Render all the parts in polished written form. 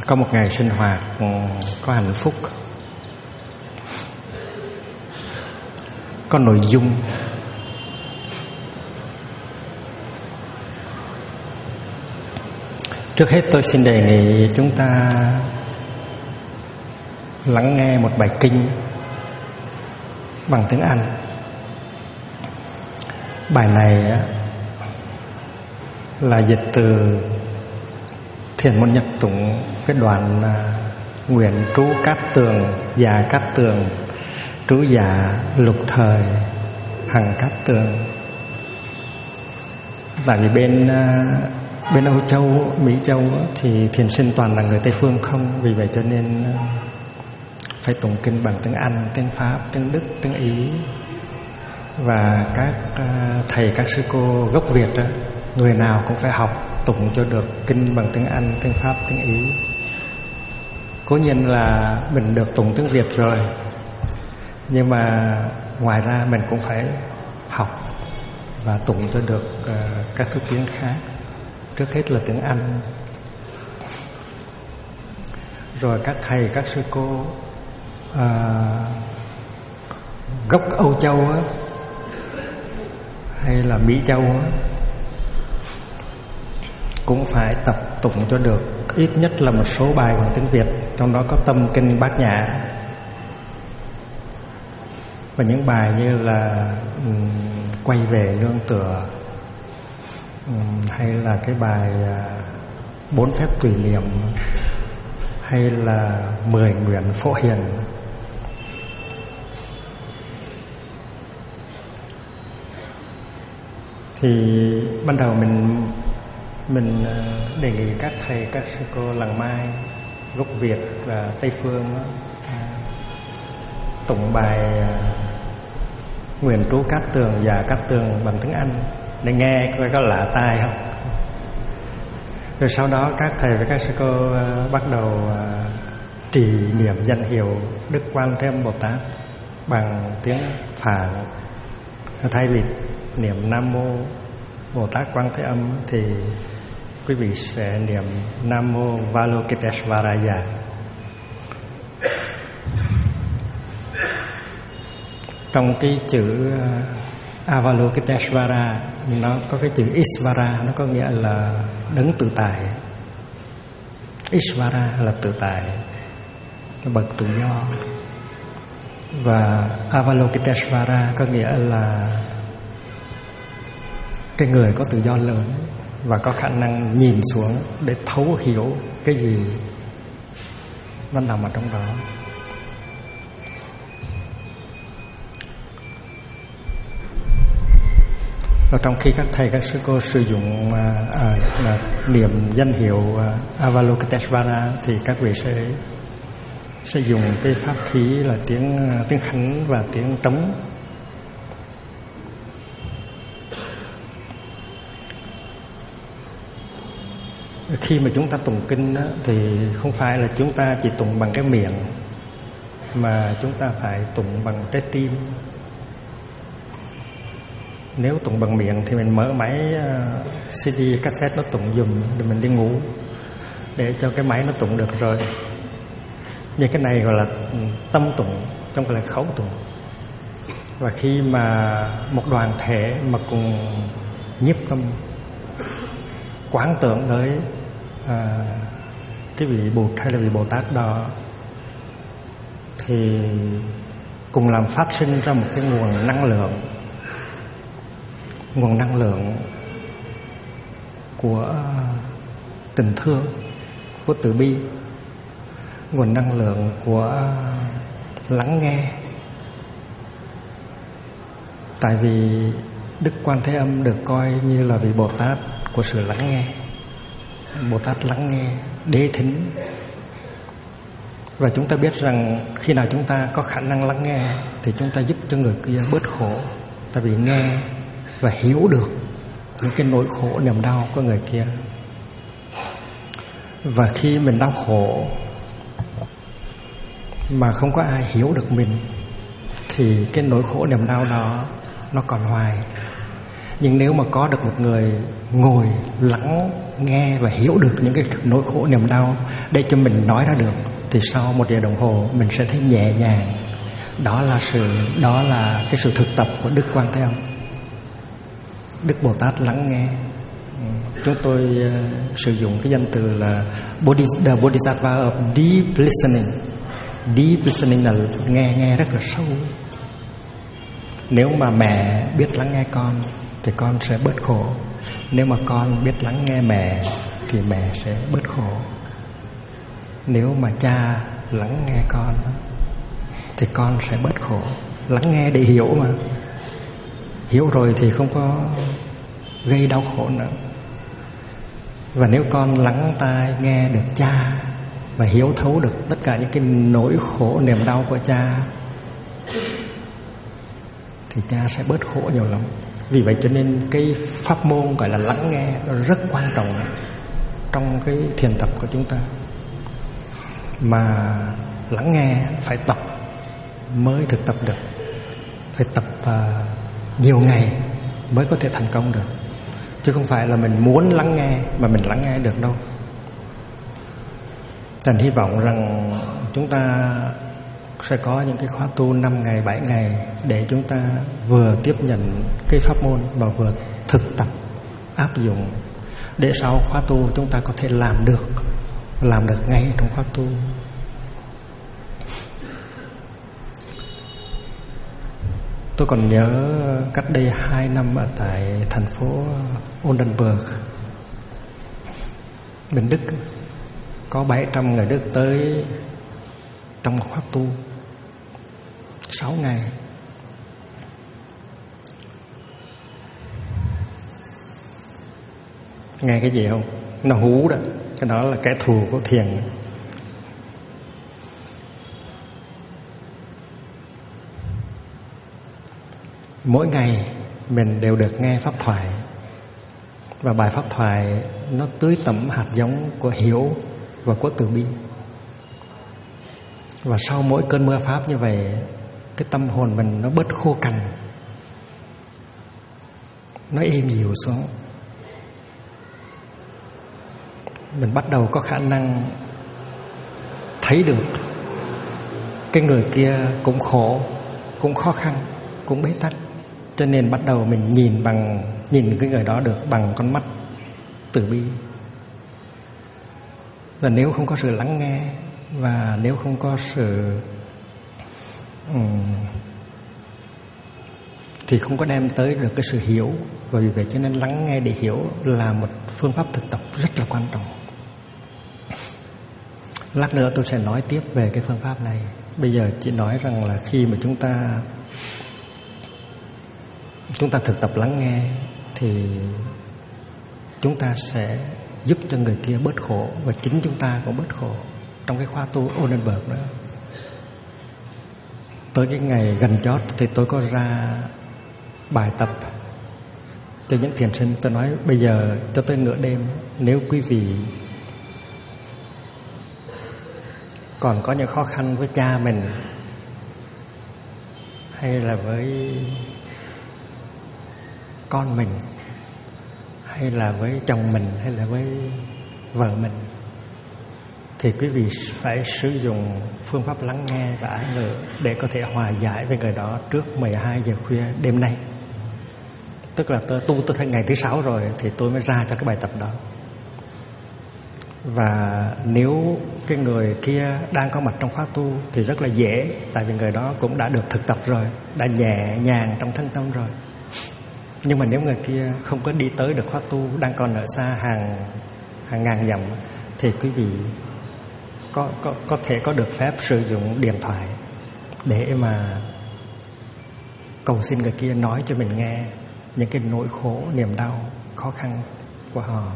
Có một ngày sinh hoạt có hạnh phúc, có nội dung. Trước hết tôi xin đề nghị chúng ta lắng nghe một bài kinh bằng tiếng Anh. Bài này là dịch từ Thiền môn Nhật Tụng, cái đoạn nguyện trú Cát Tường, già Cát Tường, trú già lục thời hằng Cát Tường. Tại vì bên Âu Châu, Mỹ Châu thì thiền sinh toàn là người Tây Phương không, vì vậy cho nên phải tụng kinh bằng tiếng Anh, tiếng Pháp, tiếng Đức, tiếng Ý. Và các thầy, các sư cô gốc Việt đó, người nào cũng phải học tụng cho được kinh bằng tiếng Anh, tiếng Pháp, tiếng Ý. Cố nhiên là mình được tụng tiếng Việt rồi, nhưng mà ngoài ra mình cũng phải học và tụng cho được các thứ tiếng khác. Trước hết là tiếng Anh. Rồi các thầy, các sư cô gốc Âu Châu á, hay là Mỹ Châu á, cũng phải tập tụng cho được ít nhất là một số bài bằng tiếng Việt, trong đó có tâm kinh Bát Nhã. Và những bài như là quay về nương tựa, hay là cái bài 4 phép tùy niệm, hay là 10 nguyện phổ hiền. Thì ban đầu mình đề nghị các thầy, các sư cô làng Mai gốc Việt và Tây Phương tụng bài nguyện trú Cát Tường, già Cát Tường bằng tiếng Anh để nghe coi có lạ tai không. Rồi sau đó các thầy và các sư cô bắt đầu trì niệm danh hiệu Đức Quan Thế Âm Bồ Tát bằng tiếng Phạn. Thay vì niệm Nam Mô Bồ Tát Quan Thế Âm thì quý vị sẽ niệm Nam Mô Avalokiteshvaraya. Trong cái chữ Avalokiteshvara nó có cái chữ Isvara, nó có nghĩa là đấng tự tại. Isvara là tự tại, cái bậc tự do. Và Avalokiteshvara có nghĩa là cái người có tự do lớn và có khả năng nhìn xuống để thấu hiểu cái gì nó nằm ở trong đó. Và trong khi các thầy, các sư cô sử dụng niệm danh hiệu Avalokiteshvara thì các vị sẽ dùng cái pháp khí là tiếng Khánh và tiếng trống. Khi mà chúng ta tụng kinh đó, thì không phải là chúng ta chỉ tụng bằng cái miệng, mà chúng ta phải tụng bằng trái tim. Nếu tụng bằng miệng thì mình mở máy CD, cassette nó tụng dùm để mình đi ngủ, để cho cái máy nó tụng được rồi. Nhưng cái này gọi là tâm tụng, trong gọi là khẩu tụng. Và khi mà một đoàn thể mà cùng nhiếp tâm quán tưởng tới cái vị Bụt hay là vị Bồ Tát đó, thì cùng làm phát sinh ra một cái nguồn năng lượng của tình thương, của từ bi, nguồn năng lượng của lắng nghe. Tại vì Đức Quan Thế Âm được coi như là vị Bồ Tát của sự lắng nghe. Bồ Tát lắng nghe, đế thính. Và chúng ta biết rằng khi nào chúng ta có khả năng lắng nghe thì chúng ta giúp cho người kia bớt khổ. Tại vì nghe và hiểu được những cái nỗi khổ niềm đau của người kia. Và khi mình đau khổ mà không có ai hiểu được mình thì cái nỗi khổ niềm đau đó nó còn hoài. Nhưng nếu mà có được một người ngồi lắng nghe và hiểu được những cái nỗi khổ niềm đau để cho mình nói ra được, thì sau 1 giờ đồng hồ mình sẽ thấy nhẹ nhàng. Đó là cái sự thực tập của Đức Quan Thế Âm, Đức Bồ Tát lắng nghe. Chúng tôi sử dụng cái danh từ là the Bodhisattva of deep listening. Deep listening là nghe rất là sâu. Nếu mà mẹ biết lắng nghe con thì con sẽ bớt khổ. Nếu mà con biết lắng nghe mẹ thì mẹ sẽ bớt khổ. Nếu mà cha lắng nghe con thì con sẽ bớt khổ. Lắng nghe để hiểu mà. Hiểu rồi thì không có gây đau khổ nữa. Và nếu con lắng tai nghe được cha và hiểu thấu được tất cả những cái nỗi khổ niềm đau của cha thì cha sẽ bớt khổ nhiều lắm. Vì vậy cho nên cái pháp môn gọi là lắng nghe nó rất quan trọng trong cái thiền tập của chúng ta. Mà lắng nghe phải tập mới thực tập được. Phải tập nhiều ngày mới có thể thành công được. Chứ không phải là mình muốn lắng nghe mà mình lắng nghe được đâu. Thành hy vọng rằng chúng ta sẽ có những cái khóa tu 5 ngày, 7 ngày để chúng ta vừa tiếp nhận cái pháp môn và vừa thực tập, áp dụng, để sau khóa tu chúng ta có thể làm được ngay trong khóa tu. Tôi còn nhớ cách đây 2 năm ở tại thành phố Oldenburg, bên Đức, có 700 người Đức tới trong khóa tu 6 ngày. Nghe cái gì không? Nó hú đó. Cái đó là kẻ thù của thiền. Mỗi ngày mình đều được nghe pháp thoại. Và bài pháp thoại nó tưới tẩm hạt giống của hiểu và của từ bi. Và sau mỗi cơn mưa pháp như vậy, cái tâm hồn mình nó bớt khô cằn, nó êm dịu xuống. Mình bắt đầu có khả năng thấy được cái người kia cũng khổ, cũng khó khăn, cũng bế tắc. Cho nên bắt đầu mình nhìn cái người đó được bằng con mắt từ bi. Và nếu không có sự lắng nghe, và nếu không có sự thì không có đem tới được cái sự hiểu. Và vì vậy cho nên lắng nghe để hiểu là một phương pháp thực tập rất là quan trọng. Lát nữa tôi sẽ nói tiếp về cái phương pháp này. Bây giờ chỉ nói rằng là khi mà chúng ta thực tập lắng nghe thì chúng ta sẽ giúp cho người kia bớt khổ, và chính chúng ta cũng bớt khổ. Trong cái khóa tu Oldenburg đó, tới cái ngày gần chót thì tôi có ra bài tập cho những thiền sinh. Tôi nói bây giờ cho tới nửa đêm, nếu quý vị còn có những khó khăn với cha mình, hay là với con mình, hay là với chồng mình, hay là với vợ mình, thì quý vị phải sử dụng phương pháp lắng nghe và ái ngữ để có thể hòa giải với người đó trước 12 giờ khuya đêm nay. Tức là tôi tu tới ngày thứ 6 rồi thì tôi mới ra cho cái bài tập đó. Và nếu cái người kia đang có mặt trong khóa tu thì rất là dễ, tại vì người đó cũng đã được thực tập rồi, đã nhẹ nhàng trong thân tâm rồi. Nhưng mà nếu người kia không có đi tới được khóa tu, đang còn ở xa hàng ngàn dặm, thì quý vị có thể có được phép sử dụng điện thoại để mà cầu xin người kia nói cho mình nghe những cái nỗi khổ, niềm đau, khó khăn của họ.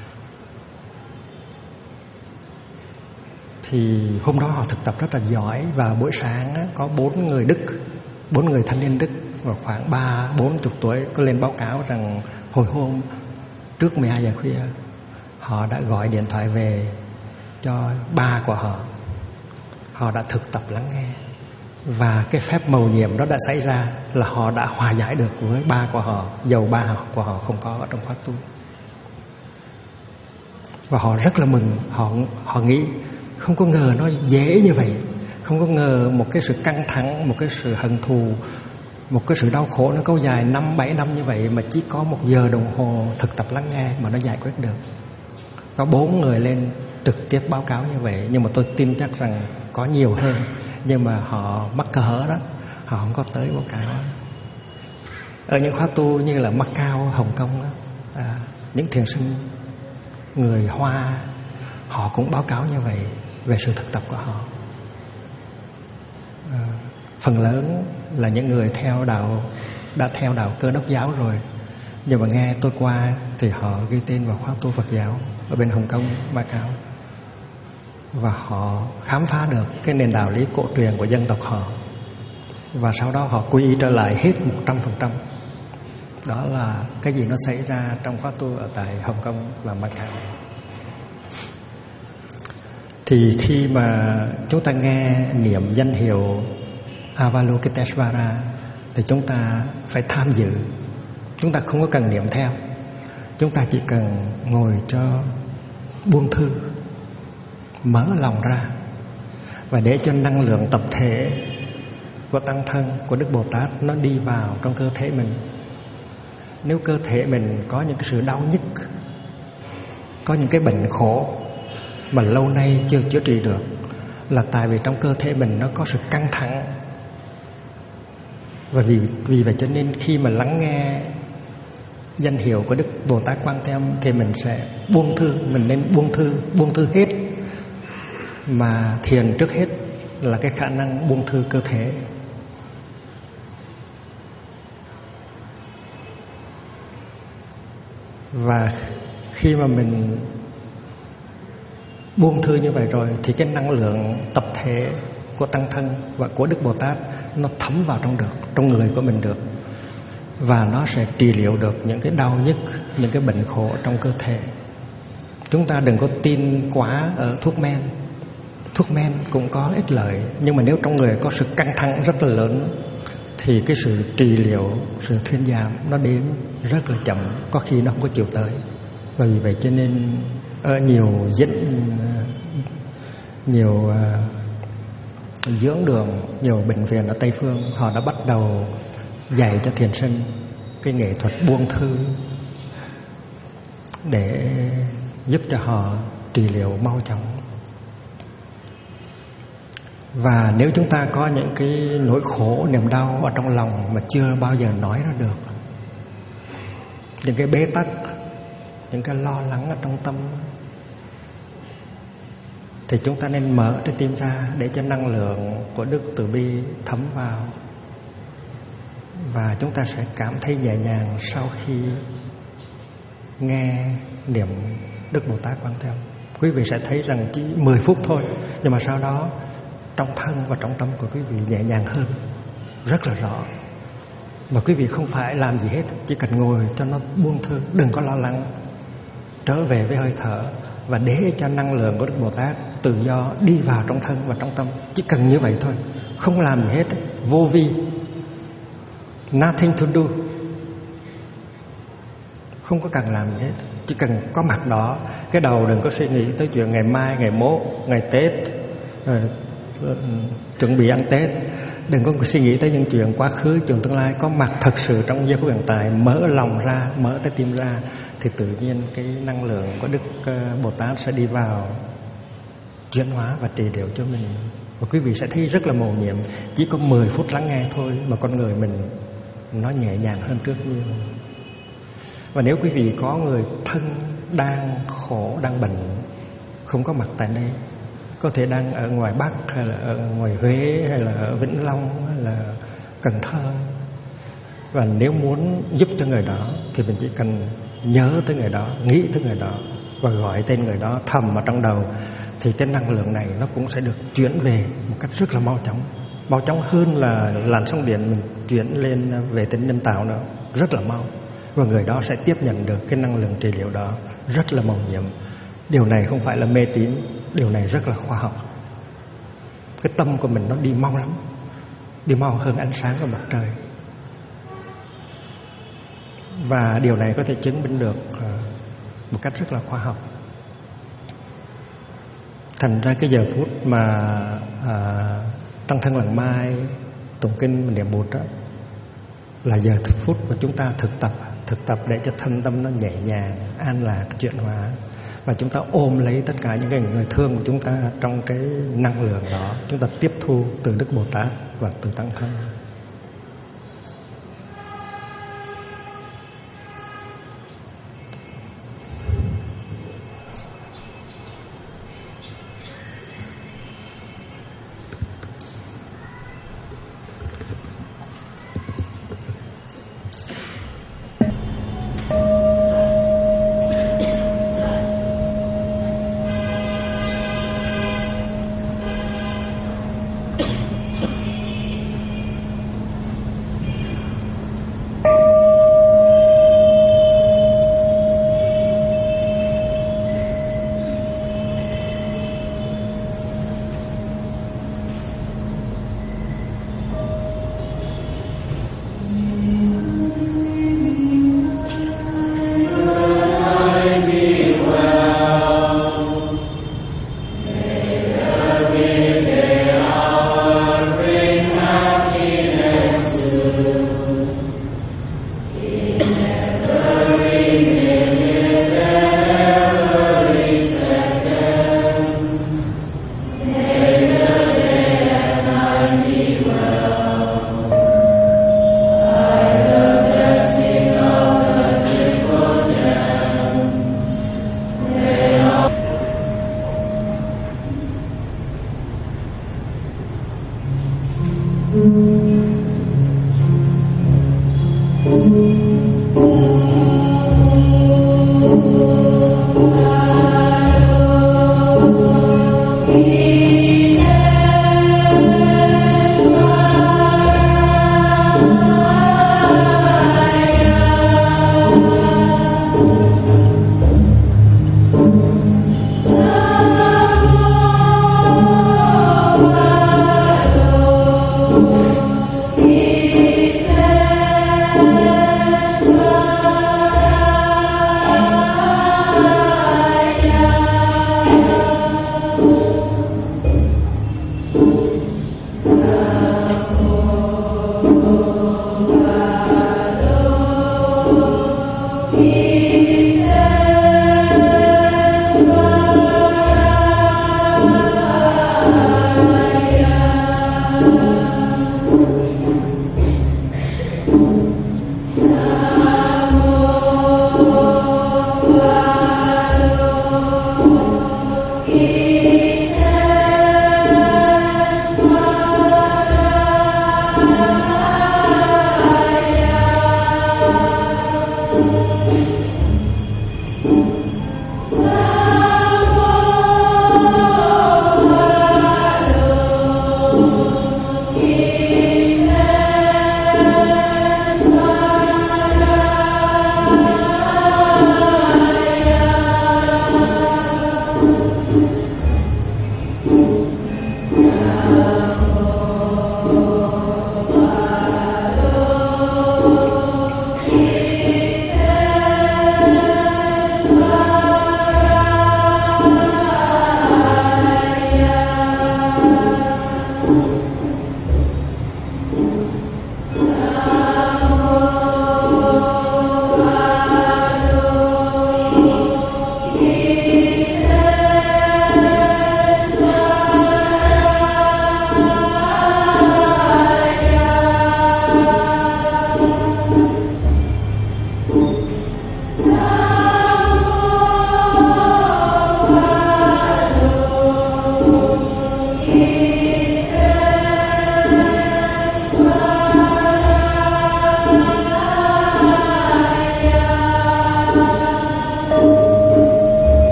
Thì hôm đó họ thực tập rất là giỏi. Và buổi sáng á, có 4 người thanh niên Đức và khoảng 30-40 tuổi có lên báo cáo rằng hồi hôm trước 12 giờ khuya họ đã gọi điện thoại về cho ba của họ. Họ đã thực tập lắng nghe Và cái phép mầu nhiệm đó đã xảy ra là họ đã hòa giải được với ba của họ, dầu ba của họ không có ở trong khóa tu. Và họ rất là mừng, họ nghĩ không có ngờ nó dễ như vậy, không có ngờ một cái sự căng thẳng, một cái sự hận thù, một cái sự đau khổ nó kéo dài 5-7 năm như vậy mà chỉ có 1 giờ đồng hồ thực tập lắng nghe mà nó giải quyết được. Có 4 người lên trực tiếp báo cáo như vậy, nhưng mà tôi tin chắc rằng có nhiều hơn, nhưng mà họ mắc cỡ đó, họ không có tới báo cáo. Ở những khóa tu như là Macau, Hồng Kông đó, những thiền sinh người Hoa họ cũng báo cáo như vậy về sự thực tập của họ. Phần lớn là những người đã theo đạo Cơ Đốc giáo rồi, nhưng mà nghe tôi qua thì họ ghi tên vào khóa tu Phật giáo ở bên Hồng Kông, Macau, và họ khám phá được cái nền đạo lý cổ truyền của dân tộc họ, và sau đó họ quy y trở lại hết 100%. Đó là cái gì nó xảy ra trong khóa tu ở tại Hồng Kông và Macau. Thì khi mà chúng ta nghe niệm danh hiệu Avalokiteshvara thì chúng ta phải tham dự. Chúng ta không có cần niệm theo, chúng ta chỉ cần ngồi cho buông thư, mở lòng ra, và để cho năng lượng tập thể của tăng thân, của Đức Bồ Tát nó đi vào trong cơ thể mình. Nếu cơ thể mình có những cái sự đau nhức, có những cái bệnh khổ mà lâu nay chưa chữa trị được, là tại vì trong cơ thể mình nó có sự căng thẳng. Và vì vậy cho nên khi mà lắng nghe danh hiệu của Đức Bồ Tát Quan Thế Âm thì mình sẽ buông thư. Mình nên buông thư hết. Mà thiền trước hết là cái khả năng buông thư cơ thể. Và khi mà mình buông thư như vậy rồi thì cái năng lượng tập thể của tăng thân và của Đức Bồ Tát nó thấm vào trong người của mình được, và nó sẽ trị liệu được những cái đau nhức, những cái bệnh khổ trong cơ thể. Chúng ta đừng có tin quá ở thuốc men. Thuốc men cũng có ích lợi, nhưng mà nếu trong người có sự căng thẳng rất là lớn thì cái sự trị liệu, sự thuyên giảm nó đến rất là chậm, có khi nó không có chịu tới. Và vì vậy cho nên ở nhiều dưỡng đường, nhiều bệnh viện ở Tây Phương họ đã bắt đầu dạy cho thiền sinh cái nghệ thuật buông thư để giúp cho họ trị liệu mau chóng. Và nếu chúng ta có những cái nỗi khổ, niềm đau ở trong lòng mà chưa bao giờ nói ra được, những cái bế tắc, những cái lo lắng ở trong tâm, thì chúng ta nên mở trái tim ra để cho năng lượng của Đức Từ Bi thấm vào, và chúng ta sẽ cảm thấy nhẹ nhàng sau khi nghe niệm Đức Bồ Tát Quan Thế Âm. Quý vị sẽ thấy rằng chỉ 10 phút thôi, nhưng mà sau đó trong thân và trong tâm của quý vị nhẹ nhàng hơn rất là rõ. Mà quý vị không phải làm gì hết, chỉ cần ngồi cho nó buông thư, đừng có lo lắng, trở về với hơi thở và để cho năng lượng của Đức Bồ Tát tự do đi vào trong thân và trong tâm. Chỉ cần như vậy thôi, không làm gì hết, vô vi, nothing to do, không có cần làm gì hết, chỉ cần có mặt đó. Cái đầu đừng có suy nghĩ tới chuyện ngày mai, ngày mốt, ngày Tết, chuẩn bị ăn Tết. Đừng có suy nghĩ tới những chuyện quá khứ, chuyện tương lai. Có mặt thật sự trong giây phút hiện tại, mở lòng ra, mở trái tim ra, thì tự nhiên cái năng lượng của Đức Bồ Tát sẽ đi vào chuyển hóa và trị liệu cho mình. Và quý vị sẽ thấy rất là mầu nhiệm. Chỉ có 10 phút lắng nghe thôi mà con người mình nó nhẹ nhàng hơn trước nhiều. Và nếu quý vị có người thân đang khổ, đang bệnh, không có mặt tại đây, có thể đang ở ngoài Bắc hay là ở ngoài Huế hay là ở Vĩnh Long hay là Cần Thơ, và nếu muốn giúp cho người đó thì mình chỉ cần nhớ tới người đó, nghĩ tới người đó và gọi tên người đó thầm ở trong đầu, thì cái năng lượng này nó cũng sẽ được chuyển về một cách rất là mau chóng hơn là làn sóng điện mình chuyển lên vệ tinh nhân tạo nữa, rất là mau. Và người đó sẽ tiếp nhận được cái năng lượng trị liệu đó rất là mầu nhiệm. Điều này không phải là mê tín, điều này rất là khoa học. Cái tâm của mình nó đi mau lắm. đi mau hơn ánh sáng của mặt trời. Và điều này có thể chứng minh được một cách rất là khoa học. Thành ra cái giờ phút mà tăng thân lặng mai, tụng kinh, niệm Bụt đó, là giờ phút mà chúng ta thực tập để cho thân tâm nó nhẹ nhàng, an lạc, chuyển hóa. Và chúng ta ôm lấy tất cả những cái người thương của chúng ta trong cái năng lượng đó. Chúng ta tiếp thu từ Đức Bồ Tát và từ Tăng Thân.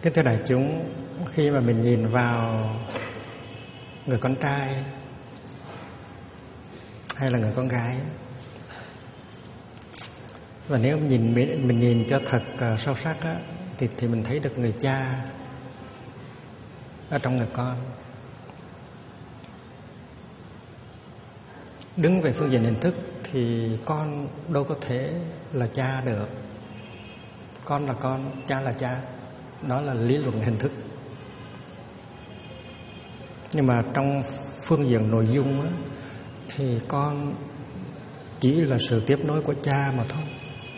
Kính thưa đại chúng, khi mà mình nhìn vào người con trai hay là người con gái, và nếu mình nhìn cho thật sâu sắc á, thì mình thấy được người cha ở trong người con. Đứng về phương diện hình thức thì con đâu có thể là cha được. Con là con, cha là cha. Đó là lý luận hình thức. Nhưng mà trong phương diện nội dung á, thì con chỉ là sự tiếp nối của cha mà thôi.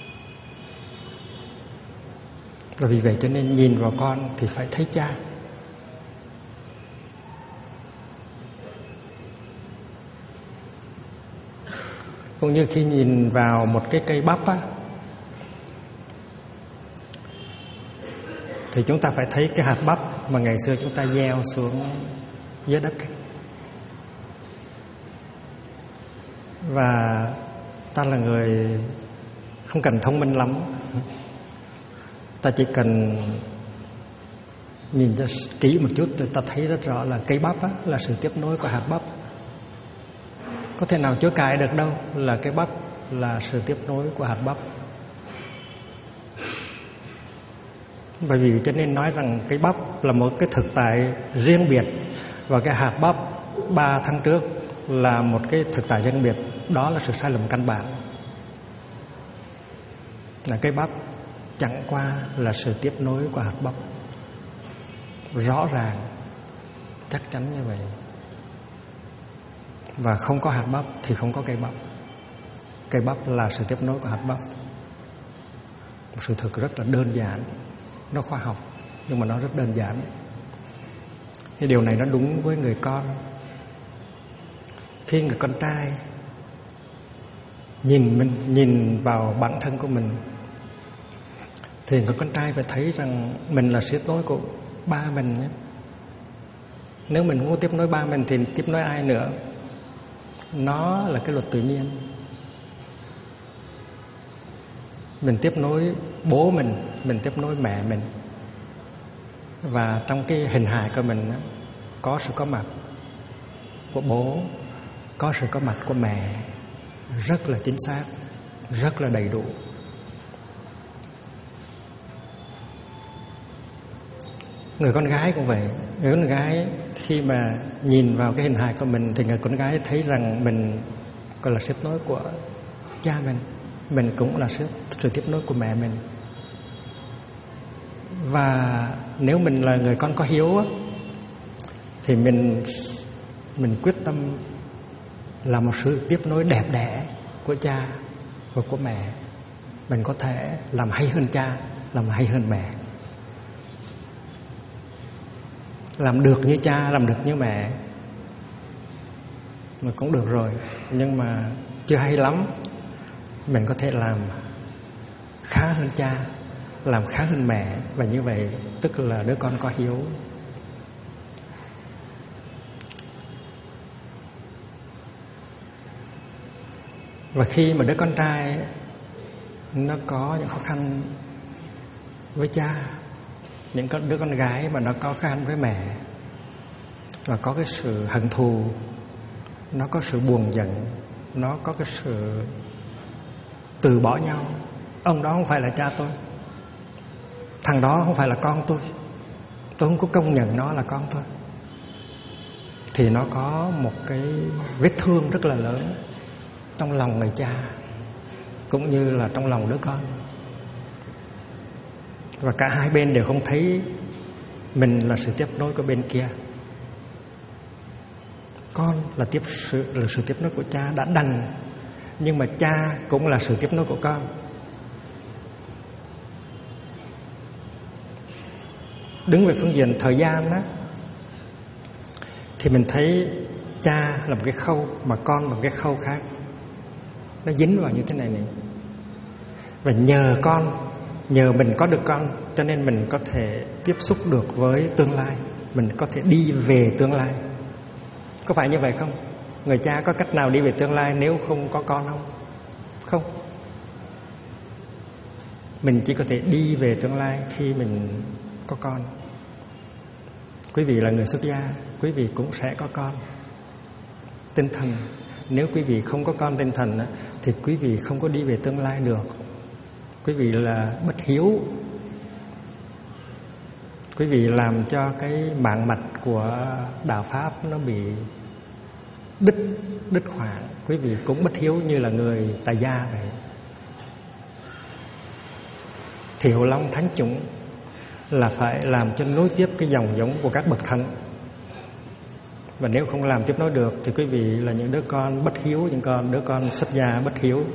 Và vì vậy cho nên nhìn vào con thì phải thấy cha. Cũng như khi nhìn vào một cái cây bắp á, thì chúng ta phải thấy cái hạt bắp mà ngày xưa chúng ta gieo xuống dưới đất. Và ta là người không cần thông minh lắm, ta chỉ cần nhìn cho kỹ một chút thì ta thấy rất rõ là cây bắp á, là sự tiếp nối của hạt bắp. Có thể nào chối cãi được đâu là cây bắp là sự tiếp nối của hạt bắp. Bởi vì cho nên nói rằng cây bắp là một cái thực tại riêng biệt, và cái hạt bắp 3 tháng trước là một cái thực tại riêng biệt. Đó là sự sai lầm căn bản. Là cây bắp chẳng qua là sự tiếp nối của hạt bắp. Rõ ràng, chắc chắn như vậy. Và không có hạt bắp thì không có cây bắp. Cây bắp là sự tiếp nối của hạt bắp. Một sự thực rất là đơn giản. Nó khoa học nhưng mà nó rất đơn giản. Cái điều này nó đúng với người con. Khi người con trai nhìn vào bản thân của mình, thì người con trai phải thấy rằng mình là sự tiếp nối của ba mình nhé. Nếu mình muốn tiếp nối ba mình thì tiếp nối ai nữa? Nó là cái luật tự nhiên. Mình tiếp nối bố mình tiếp nối mẹ mình. Và trong cái hình hài của mình có sự có mặt của bố, có sự có mặt của mẹ, rất là chính xác, rất là đầy đủ. Người con gái cũng vậy. Người con gái khi mà nhìn vào cái hình hài của mình thì người con gái thấy rằng mình còn là sự tiếp nối của cha mình cũng là sự tiếp nối của mẹ mình. Và nếu mình là người con có hiếu á, thì mình quyết tâm là một sự tiếp nối đẹp đẽ của cha và của mẹ. Mình có thể làm hay hơn cha, làm hay hơn mẹ, làm được như cha, làm được như mẹ mà cũng được rồi. Nhưng mà chưa hay lắm, mình có thể làm khá hơn cha, làm khá hơn mẹ. Và như vậy tức là đứa con có hiếu. Và khi mà đứa con trai nó có những khó khăn với cha, những đứa con gái mà nó có khó khăn với mẹ, và có cái sự hận thù, nó có sự buồn giận, nó có cái sự từ bỏ nhau. Ông đó không phải là cha tôi, thằng đó không phải là con tôi không có công nhận nó là con tôi. Thì nó có một cái vết thương rất là lớn trong lòng người cha, cũng như là trong lòng đứa con. Và cả hai bên đều không thấy mình là sự tiếp nối của bên kia. Con là sự tiếp nối của cha đã đành, nhưng mà cha cũng là sự tiếp nối của con. Đứng về phương diện thời gian đó, thì mình thấy cha là một cái khâu, mà con là một cái khâu khác. Nó dính vào như thế này này. Và nhờ mình có được con, cho nên mình có thể tiếp xúc được với tương lai, mình có thể đi về tương lai. Có phải như vậy không? Người cha có cách nào đi về tương lai nếu không có con không? Không. Mình chỉ có thể đi về tương lai khi mình có con. Quý vị là người xuất gia, quý vị cũng sẽ có con tinh thần. Nếu quý vị không có con tinh thần thì quý vị không có đi về tương lai được. Quý vị là bất hiếu. Quý vị làm cho cái mạng mạch của đạo Pháp nó bị đứt khoảng. Quý vị cũng bất hiếu như là người tại gia vậy. Thiệu long thánh chủng là phải làm cho nối tiếp cái dòng giống của các bậc thánh. Và nếu không làm tiếp nối được thì quý vị là những đứa con bất hiếu, những đứa con xuất gia bất hiếu.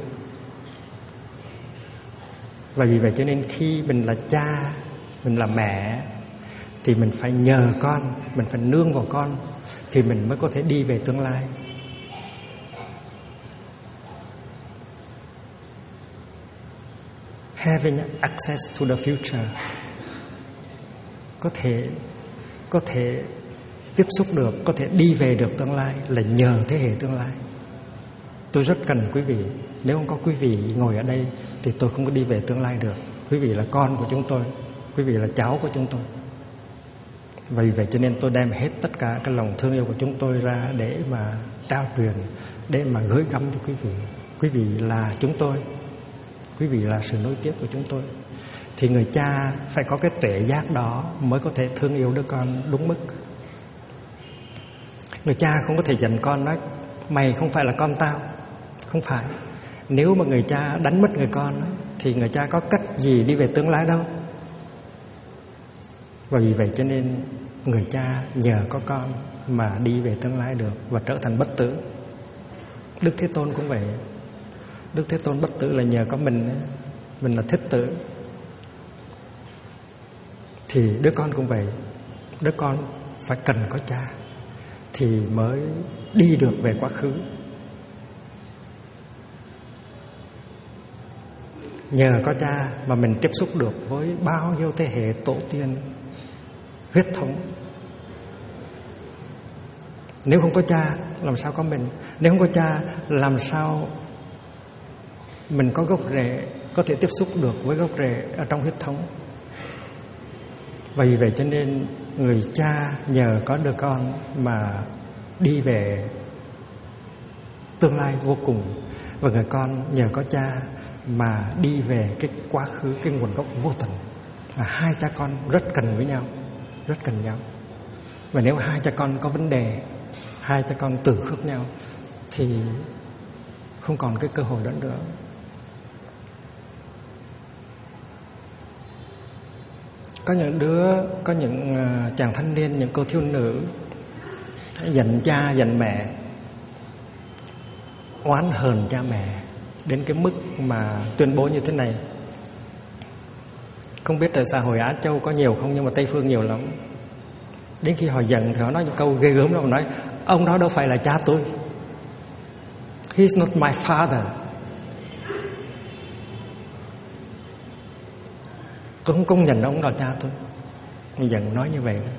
Và vì vậy cho nên khi mình là cha, mình là mẹ thì mình phải nhờ con, mình phải nương vào con thì mình mới có thể đi về tương lai. Having access to the future, có thể tiếp xúc được, có thể đi về được tương lai là nhờ thế hệ tương lai. Tôi rất cần quý vị. Nếu không có quý vị ngồi ở đây thì tôi không có đi về tương lai được. Quý vị là con của chúng tôi, quý vị là cháu của chúng tôi. Vì vậy cho nên tôi đem hết tất cả cái lòng thương yêu của chúng tôi ra để mà trao truyền, để mà gửi gắm cho quý vị. Quý vị là chúng tôi, quý vị là sự nối tiếp của chúng tôi. Thì người cha phải có cái tuệ giác đó mới có thể thương yêu đứa con đúng mức. Người cha không có thể giận con nói mày không phải là con tao. Không phải. Nếu mà người cha đánh mất người con thì người cha có cách gì đi về tương lai đâu. Và vì vậy cho nên người cha nhờ có con mà đi về tương lai được và trở thành bất tử. Đức Thế Tôn cũng vậy. Đức Thế Tôn bất tử là nhờ có mình là thích tử. Thì đứa con cũng vậy. Đứa con phải cần có cha thì mới đi được về quá khứ. Nhờ có cha mà mình tiếp xúc được với bao nhiêu thế hệ tổ tiên huyết thống. Nếu không có cha làm sao có mình? Nếu không có cha làm sao mình có gốc rễ, có thể tiếp xúc được với gốc rễ ở trong huyết thống? Vì vậy cho nên người cha nhờ có đứa con mà đi về tương lai vô cùng. Và người con nhờ có cha mà đi về cái quá khứ, cái nguồn gốc vô tận. Hai cha con rất cần với nhau, rất cần nhau. Và nếu hai cha con có vấn đề, hai cha con từ khước nhau thì không còn cái cơ hội đó nữa. Có những chàng thanh niên, những cô thiếu nữ giận cha giận mẹ, oán hờn cha mẹ đến cái mức mà tuyên bố như thế này. Không biết tại xã hội Á Châu có nhiều không, nhưng mà Tây Phương nhiều lắm. Đến khi họ giận thì họ nói những câu ghê gớm lắm. Họ nói ông đó đâu phải là cha tôi, he's not my father. Tôi không công nhận ông là cha tôi. Mình giận nói như vậy.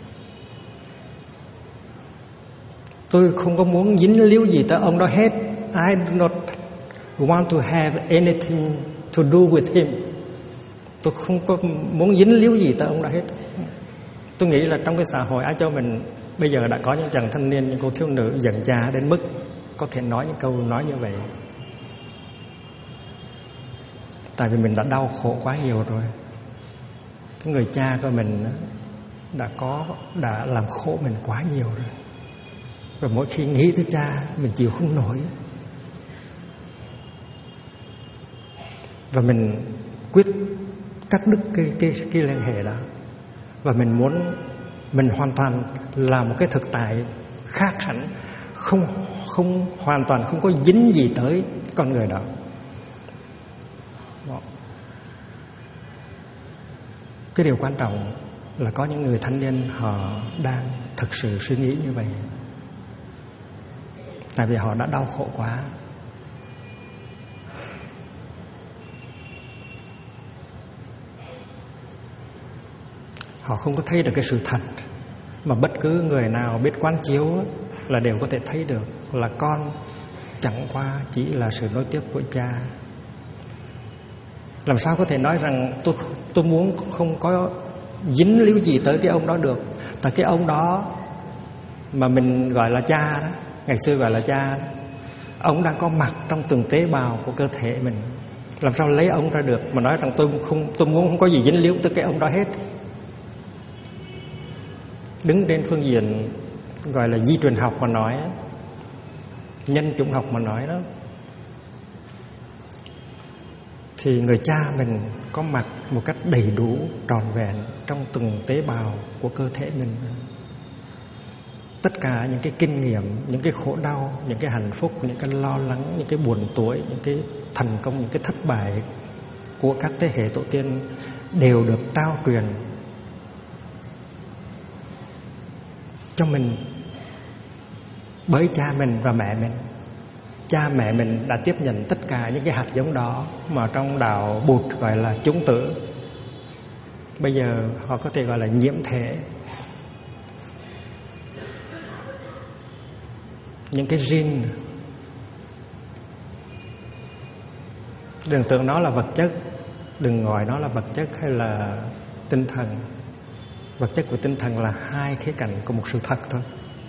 Tôi không có muốn dính líu gì tới ông đó hết. I do not want to have anything to do with him. Tôi không có muốn dính líu gì tới ông đó hết. Tôi nghĩ là trong cái xã hội Á Châu mình bây giờ đã có những chàng thanh niên, những cô thiếu nữ giận cha đến mức có thể nói những câu nói như vậy. Tại vì mình đã đau khổ quá nhiều rồi. Cái người cha của mình đã làm khổ mình quá nhiều rồi. Và mỗi khi nghĩ tới cha mình chịu không nổi. Và mình quyết cắt đứt cái liên hệ đó. Và mình hoàn toàn là một cái thực tại khác hẳn, không hoàn toàn không có dính gì tới con người đó. Cái điều quan trọng là có những người thanh niên họ đang thực sự suy nghĩ như vậy. Tại vì họ đã đau khổ quá. Họ không có thấy được cái sự thật mà bất cứ người nào biết quán chiếu là đều có thể thấy được, là con chẳng qua chỉ là sự nối tiếp của cha. Làm sao có thể nói rằng tôi muốn không có dính líu gì tới cái ông đó được. Tại cái ông đó mà mình gọi là cha đó, ngày xưa gọi là cha đó, ông đang có mặt trong từng tế bào của cơ thể mình. Làm sao lấy ông ra được mà nói rằng tôi muốn không có gì dính líu tới cái ông đó hết. Đứng trên phương diện gọi là di truyền học mà nói, nhân chủng học mà nói đó, thì người cha mình có mặt một cách đầy đủ, trọn vẹn trong từng tế bào của cơ thể mình. Tất cả những cái kinh nghiệm, những cái khổ đau, những cái hạnh phúc, những cái lo lắng, những cái buồn tuổi, những cái thành công, những cái thất bại của các thế hệ tổ tiên đều được trao truyền cho mình bởi cha mình và mẹ mình. Cha mẹ mình đã tiếp nhận tất cả những cái hạt giống đó mà trong đạo Bụt gọi là chủng tử. Bây giờ họ có thể gọi là nhiễm thể. Những cái gene, đừng tưởng nó là vật chất, đừng gọi nó là vật chất hay là tinh thần. Vật chất và tinh thần là hai khía cạnh của một sự thật thôi.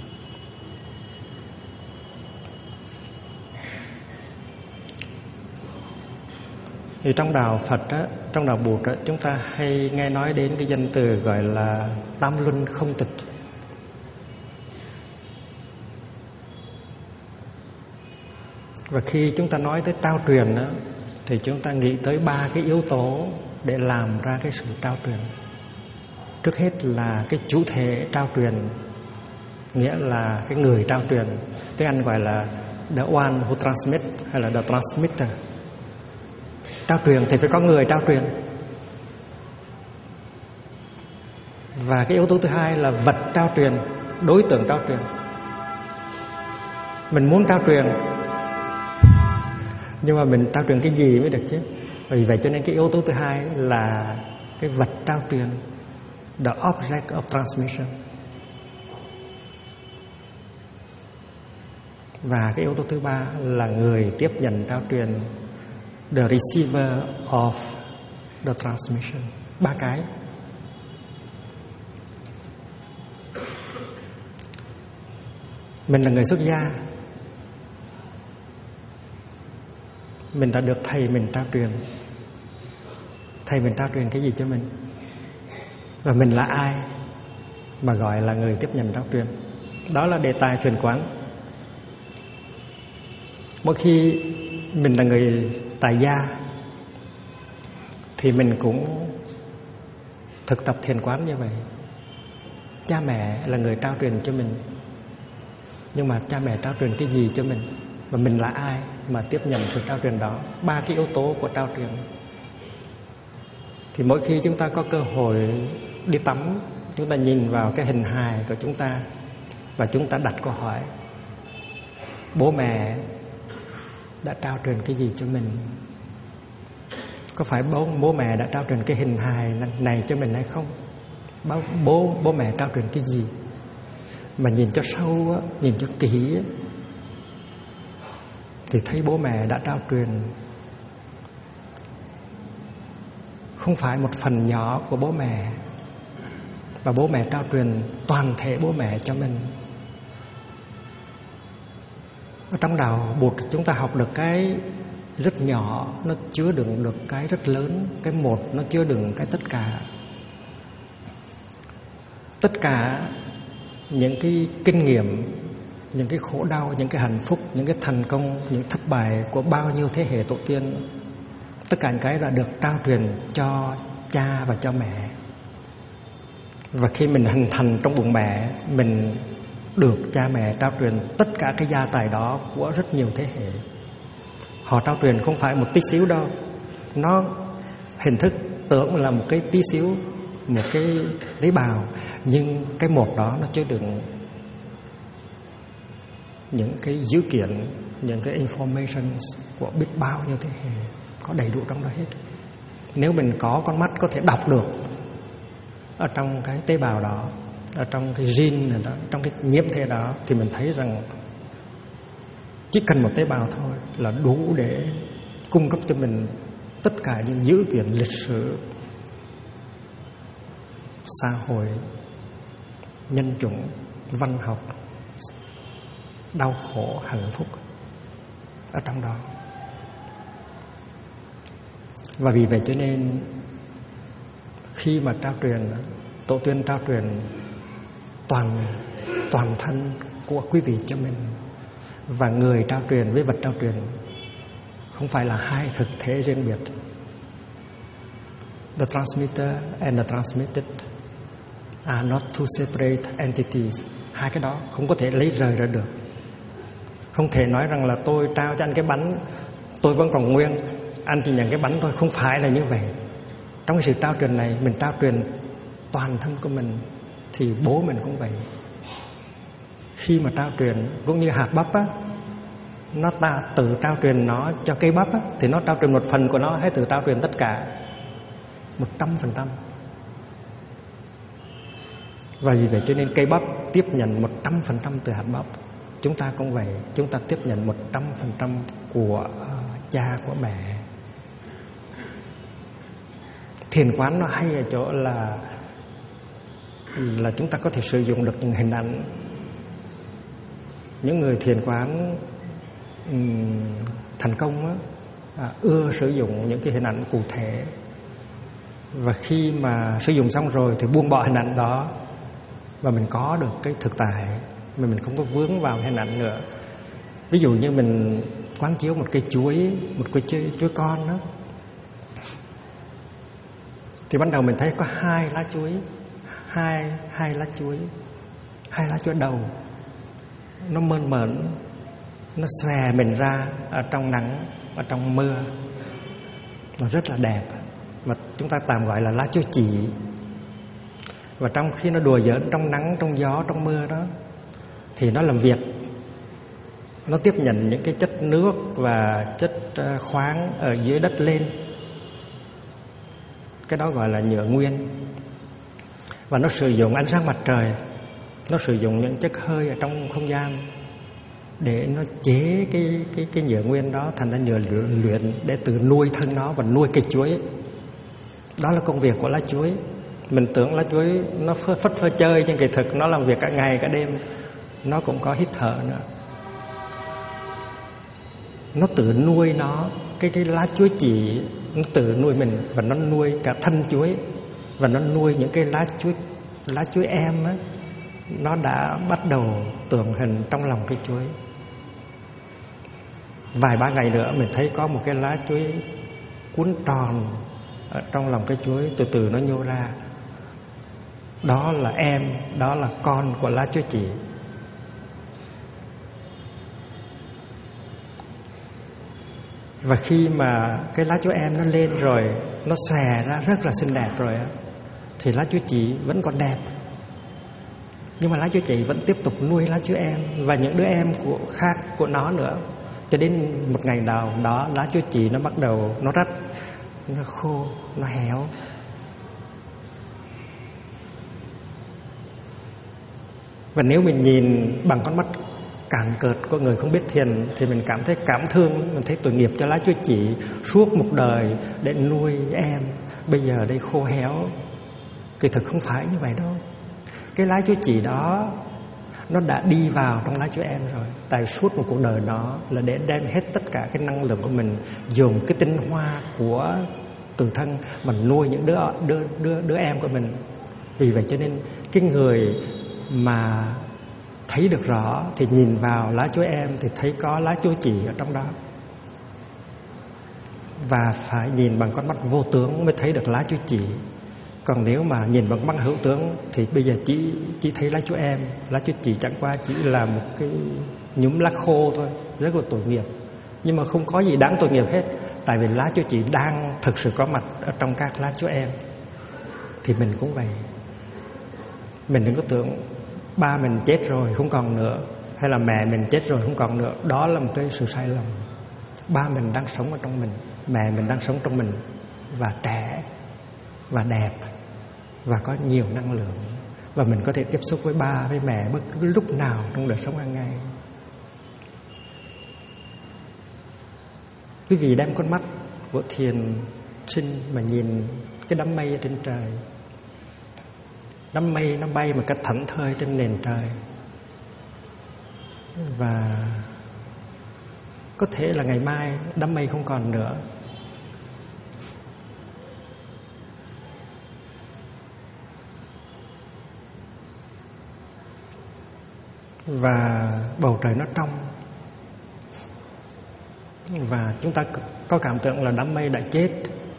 Thì trong đạo Phật á, trong đạo Bụt á, chúng ta hay nghe nói đến cái danh từ gọi là tam luân không tịch. Và khi chúng ta nói tới trao truyền á, thì chúng ta nghĩ tới ba cái yếu tố để làm ra cái sự trao truyền. Trước hết là cái chủ thể trao truyền, nghĩa là cái người trao truyền. Tiếng Anh gọi là the one who transmit hay là the transmitter. Trao truyền thì phải có người trao truyền. Và cái yếu tố thứ hai là vật trao truyền, đối tượng trao truyền. Mình muốn trao truyền, nhưng mà mình trao truyền cái gì mới được chứ. Vì vậy cho nên cái yếu tố thứ hai là cái vật trao truyền, the object of transmission. Và cái yếu tố thứ ba là người tiếp nhận trao truyền, the receiver of the transmission. Ba cái. Mình là người xuất gia, mình đã được thầy mình trao truyền. Thầy mình trao truyền cái gì cho mình? Và mình là ai mà gọi là người tiếp nhận trao truyền? Đó là đề tài truyền quán. Mỗi khi mình là người tại gia thì mình cũng thực tập thiền quán như vậy. Cha mẹ là người trao truyền cho mình, nhưng mà cha mẹ trao truyền cái gì cho mình? Và mình là ai mà tiếp nhận sự trao truyền đó? Ba cái yếu tố của trao truyền. Thì mỗi khi chúng ta có cơ hội đi tắm, chúng ta nhìn vào cái hình hài của chúng ta và chúng ta đặt câu hỏi: bố mẹ đã trao truyền cái gì cho mình? Có phải bố mẹ đã trao truyền cái hình hài này cho mình hay không? Bố mẹ trao truyền cái gì? Mà nhìn cho sâu á, nhìn cho kỹ á, thì thấy bố mẹ đã trao truyền không phải một phần nhỏ của bố mẹ, và bố mẹ trao truyền toàn thể bố mẹ cho mình. Ở trong đạo Bụt chúng ta học được cái rất nhỏ, nó chứa đựng được cái rất lớn. Cái một nó chứa đựng cái tất cả. Tất cả những cái kinh nghiệm, những cái khổ đau, những cái hạnh phúc, những cái thành công, những thất bại của bao nhiêu thế hệ tổ tiên, tất cả những cái đã được trao truyền cho cha và cho mẹ. Và khi mình hình thành trong bụng mẹ, mình được cha mẹ trao truyền tất cả cái gia tài đó của rất nhiều thế hệ. Họ trao truyền không phải một tí xíu đâu. Nó hình thức tưởng là một cái tí xíu, một cái tế bào, nhưng cái một đó nó chứa đựng những cái dữ kiện, những cái information của biết bao nhiêu thế hệ, có đầy đủ trong đó hết. Nếu mình có con mắt có thể đọc được ở trong cái tế bào đó, ở trong cái gene đó, trong cái nhiễm thể đó, thì mình thấy rằng chỉ cần một tế bào thôi là đủ để cung cấp cho mình tất cả những dữ kiện lịch sử xã hội, nhân chủng, văn học, đau khổ, hạnh phúc ở trong đó. Và vì vậy cho nên khi mà trao truyền, tổ tiên trao truyền toàn thân của quý vị cho mình, và người trao truyền với vật trao truyền không phải là hai thực thể riêng biệt. The transmitter and the transmitted are not two separate entities. Hai cái đó không có thể lấy rời ra được. Không thể nói rằng là tôi trao cho anh cái bánh, tôi vẫn còn nguyên, anh chỉ nhận cái bánh thôi. Không phải là như vậy. Trong sự trao truyền này, mình trao truyền toàn thân của mình, thì bố mình cũng vậy. Khi mà trao truyền, cũng như hạt bắp á, nó ta tự trao truyền nó cho cây bắp á, thì nó trao truyền một phần của nó hay tự trao truyền tất cả 100%. Và vì vậy cho nên cây bắp tiếp nhận 100% từ hạt bắp. Chúng ta cũng vậy, chúng ta tiếp nhận 100% của cha, của mẹ. Thiền quán nó hay ở chỗ là chúng ta có thể sử dụng được những hình ảnh. Những người thiền quán thành công ưa sử dụng những cái hình ảnh cụ thể, và khi mà sử dụng xong rồi thì buông bỏ hình ảnh đó, và mình có được cái thực tại mà mình không có vướng vào hình ảnh nữa. Ví dụ như mình quán chiếu một cây chuối, một cây chuối con đó, thì ban đầu mình thấy có hai lá chuối, hai lá chuối đầu nó mơn mởn, nó xòe mình ra ở trong nắng, ở trong mưa, nó rất là đẹp, mà chúng ta tạm gọi là lá chuối chỉ. Và trong khi nó đùa giỡn trong nắng, trong gió, trong mưa đó, thì nó làm việc, nó tiếp nhận những cái chất nước và chất khoáng ở dưới đất lên. Cái đó gọi là nhựa nguyên. Và nó sử dụng ánh sáng mặt trời, nó sử dụng những chất hơi ở trong không gian để nó chế cái nhựa nguyên đó thành ra nhựa luyện để tự nuôi thân nó và nuôi cây chuối. Đó là công việc của lá chuối. Mình tưởng lá chuối nó phất phơ chơi, nhưng kỳ thực nó làm việc cả ngày cả đêm. Nó cũng có hít thở nữa. Nó tự nuôi nó, cái lá chuối chỉ nó tự nuôi mình, và nó nuôi cả thân chuối, và nó nuôi những cái lá chuối em á, nó đã bắt đầu tượng hình trong lòng cây chuối. Vài ba ngày nữa mình thấy có một cái lá chuối cuốn tròn ở trong lòng cây chuối, từ từ nó nhô ra. Đó là em, đó là con của lá chuối chỉ. Và khi mà cái lá chuối em nó lên rồi, nó xòe ra rất là xinh đẹp rồi á, thì lá chuối chỉ vẫn còn đẹp. Nhưng mà lá chuối chỉ vẫn tiếp tục nuôi lá chuối em và những đứa em khác của nó nữa. Cho đến một ngày nào đó, lá chuối chỉ nó bắt đầu nó rách, nó khô, nó héo. Và nếu mình nhìn bằng con mắt cạn cợt của người không biết thiền, thì mình cảm thấy cảm thương, mình thấy tội nghiệp cho lá chuối chỉ suốt một đời để nuôi em, bây giờ đây khô héo. Kỳ thực không phải như vậy đâu. Cái lá chuối chỉ đó nó đã đi vào trong lá chuối em rồi. Tại suốt một cuộc đời đó là để đem hết tất cả cái năng lượng của mình, dùng cái tinh hoa của tự thân mà nuôi những đứa em của mình. Vì vậy cho nên cái người mà thấy được rõ thì nhìn vào lá chuối em thì thấy có lá chuối chỉ ở trong đó. Và phải nhìn bằng con mắt vô tướng mới thấy được lá chuối chỉ. Còn nếu mà nhìn bằng mắt hữu tướng thì bây giờ chỉ thấy lá chuối em, lá chuối chỉ chẳng qua chỉ là một cái nhúm lá khô thôi, rất là tội nghiệp. Nhưng mà không có gì đáng tội nghiệp hết, tại vì lá chuối chỉ đang thực sự có mặt ở trong các lá chuối em. Thì mình cũng vậy. Mình đừng có tưởng ba mình chết rồi không còn nữa, hay là mẹ mình chết rồi không còn nữa. Đó là một cái sự sai lầm. Ba mình đang sống ở trong mình, mẹ mình đang sống trong mình, và trẻ và đẹp và có nhiều năng lượng, và mình có thể tiếp xúc với ba với mẹ bất cứ lúc nào trong đời sống hàng ngày. Quý vị đem con mắt của thiền sinh mà nhìn cái đám mây ở trên trời, Đám mây nó bay một cách thảnh thơi trên nền trời. Và có thể là ngày mai đám mây không còn nữa. Và bầu trời nó trong. Và chúng ta có cảm tưởng là đám mây đã chết.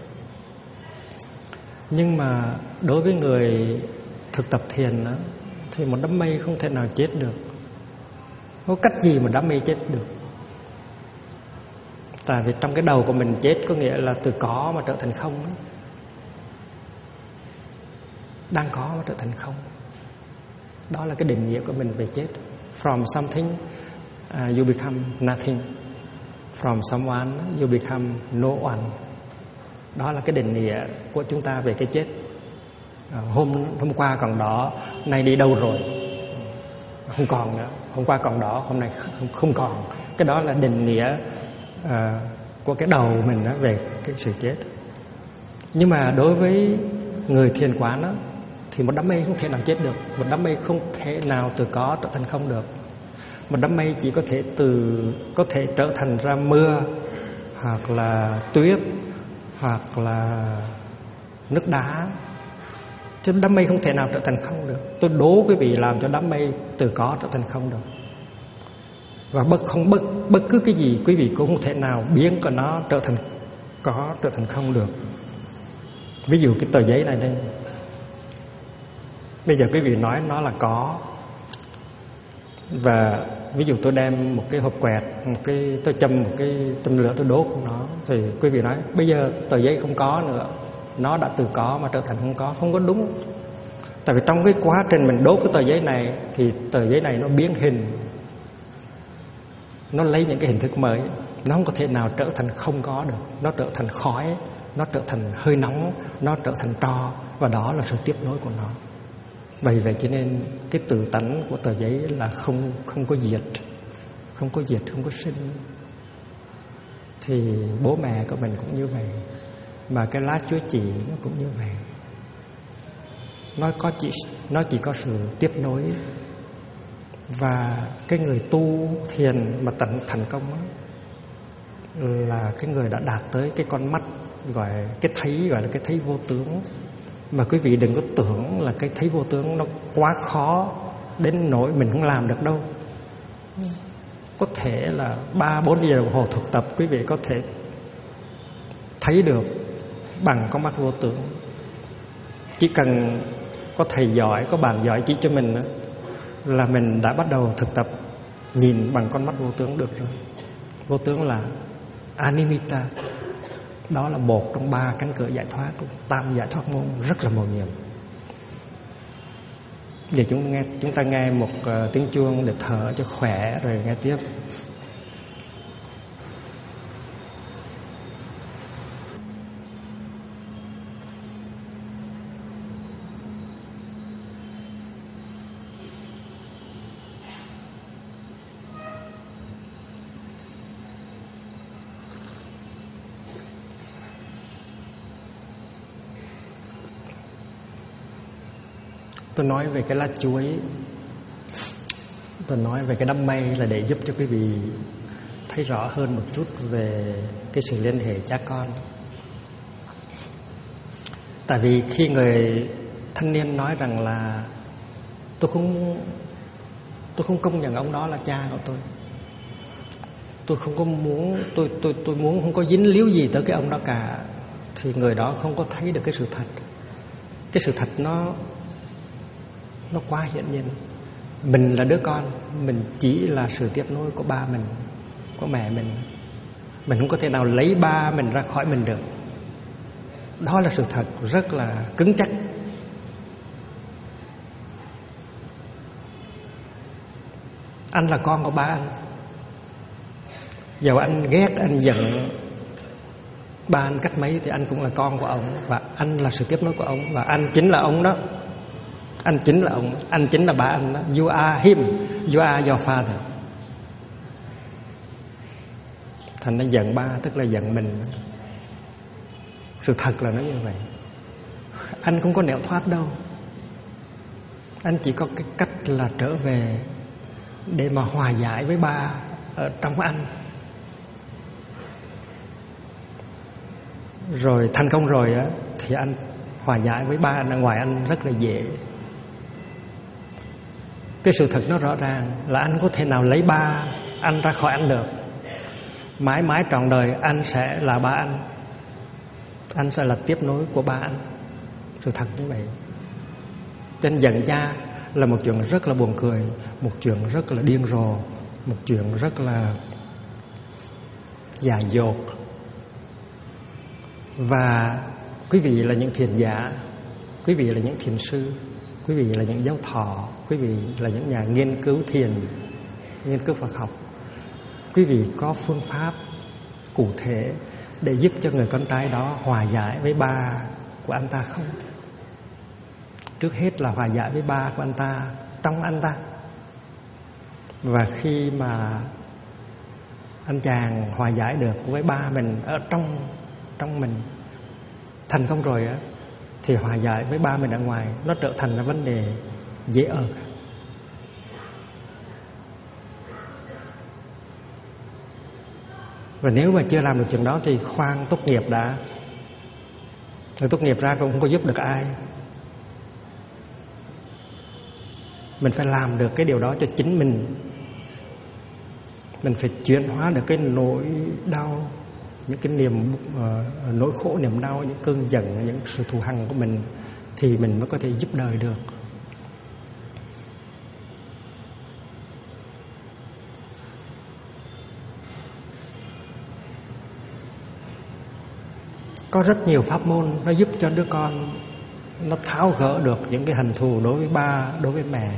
Nhưng mà đối với người thực tập thiền đó, thì một đám mây không thể nào chết được. Có cách gì mà đám mây chết được? Tại vì trong cái đầu của mình chết có nghĩa là từ có mà trở thành không đó. Đang có mà trở thành không. Đó là cái định nghĩa của mình về chết. From something you become nothing. From someone you become no one. Đó là cái định nghĩa của chúng ta về cái chết. Hôm qua còn đó, nay đi đâu rồi? Không còn nữa. Hôm qua còn đó, hôm nay không còn. Cái đó là định nghĩa của cái đầu mình đó, về cái sự chết. Nhưng mà đối với người thiền quán đó, thì một đám mây không thể nào chết được. Một đám mây không thể nào từ có trở thành không được. Một đám mây chỉ có thể trở thành ra mưa, hoặc là tuyết, hoặc là nước đá. Chứ đám mây không thể nào trở thành không được. Tôi đố quý vị làm cho đám mây từ có trở thành không được. Và bất cứ cái gì quý vị cũng không thể nào biến cho nó trở thành có, trở thành không được. Ví dụ cái tờ giấy này đây, bây giờ quý vị nói nó là có. Và ví dụ tôi đem một cái hộp quẹt, tôi châm một cái châm lửa tôi đốt nó, thì quý vị nói bây giờ tờ giấy không có nữa, nó đã từ có mà trở thành không có. Không có đúng. Tại vì trong cái quá trình mình đốt cái tờ giấy này, thì tờ giấy này nó biến hình, nó lấy những cái hình thức mới. Nó không có thể nào trở thành không có được. Nó trở thành khói, nó trở thành hơi nóng, nó trở thành tro. Và đó là sự tiếp nối của nó. Bởi vậy cho nên cái tự tánh của tờ giấy là không có diệt. Không có diệt, không có sinh. Thì bố mẹ của mình cũng như vậy. Mà cái lá chuối chỉ nó cũng như vậy. Nó chỉ có sự tiếp nối. Và cái người tu thiền mà thành công đó, là cái người đã đạt tới cái con mắt gọi là cái thấy vô tướng. Mà quý vị đừng có tưởng là cái thấy vô tướng nó quá khó đến nỗi mình không làm được đâu. Có thể là 3-4 giờ đồng hồ thực tập quý vị có thể thấy được bằng con mắt vô tướng. Chỉ cần có thầy giỏi, có bạn giỏi chỉ cho mình đó, là mình đã bắt đầu thực tập nhìn bằng con mắt vô tướng được rồi. Vô tướng là Animita. Đó là một trong 3 cánh cửa giải thoát, tam giải thoát môn, rất là mầu nhiệm. Giờ chúng ta nghe một tiếng chuông để thở cho khỏe rồi nghe tiếp. Tôi nói về cái lá chuối, tôi nói về cái đám mây là để giúp cho quý vị thấy rõ hơn một chút về cái sự liên hệ cha con. Tại vì khi người thanh niên nói rằng là tôi không công nhận ông đó là cha của tôi không có muốn, tôi muốn không có dính líu gì tới cái ông đó cả, thì người đó không có thấy được cái sự thật. Cái sự thật nó quá hiển nhiên. Mình là đứa con, mình chỉ là sự tiếp nối của ba mình, của mẹ mình. Mình không có thể nào lấy ba mình ra khỏi mình được. Đó là sự thật rất là cứng chắc. Anh là con của ba anh. Dầu anh ghét, anh giận ba anh cách mấy thì anh cũng là con của ông. Và anh là sự tiếp nối của ông. Và anh chính là ông đó. Anh chính là ông, anh chính là ba anh đó. You are him, you are your father. Thành ra giận ba tức là giận mình. Sự thật là nó như vậy. Anh không có nẻo thoát đâu. anh chỉ có cái cách là trở về để mà hòa giải với ba ở trong anh. Rồi thành công rồi á thì anh hòa giải với ba anh ở ngoài anh rất là dễ. Cái sự thật nó rõ ràng là anh có thể nào lấy ba anh ra khỏi anh được. Mãi mãi trọn đời anh sẽ là ba anh. Anh sẽ là tiếp nối của ba anh. Sự thật như vậy. Trên giận cha là một chuyện rất là buồn cười, một chuyện rất là điên rồ, một chuyện rất là dại dột. Và quý vị là những thiền giả, quý vị là những thiền sư, quý vị là những giáo thọ, quý vị là những nhà nghiên cứu thiền, nghiên cứu Phật học. Quý vị có phương pháp cụ thể để giúp cho người con trai đó hòa giải với ba của anh ta không? Trước hết là hòa giải với ba của anh ta trong anh ta. Và khi mà anh chàng hòa giải được với ba mình ở trong mình thành công rồi á, thì hòa giải với ba mình ở ngoài nó trở thành là vấn đề dễ ở. Và nếu mà chưa làm được chuyện đó thì khoan tốt nghiệp đã. Rồi tốt nghiệp ra cũng không có giúp được ai. Mình phải làm được cái điều đó cho chính mình. Mình phải chuyển hóa được cái nỗi đau, những cái niềm nỗi khổ, niềm đau, những cơn giận, những sự thù hằn của mình, thì mình mới có thể giúp đời được. Có rất nhiều pháp môn nó giúp cho đứa con nó tháo gỡ được những cái hận thù đối với ba, đối với mẹ.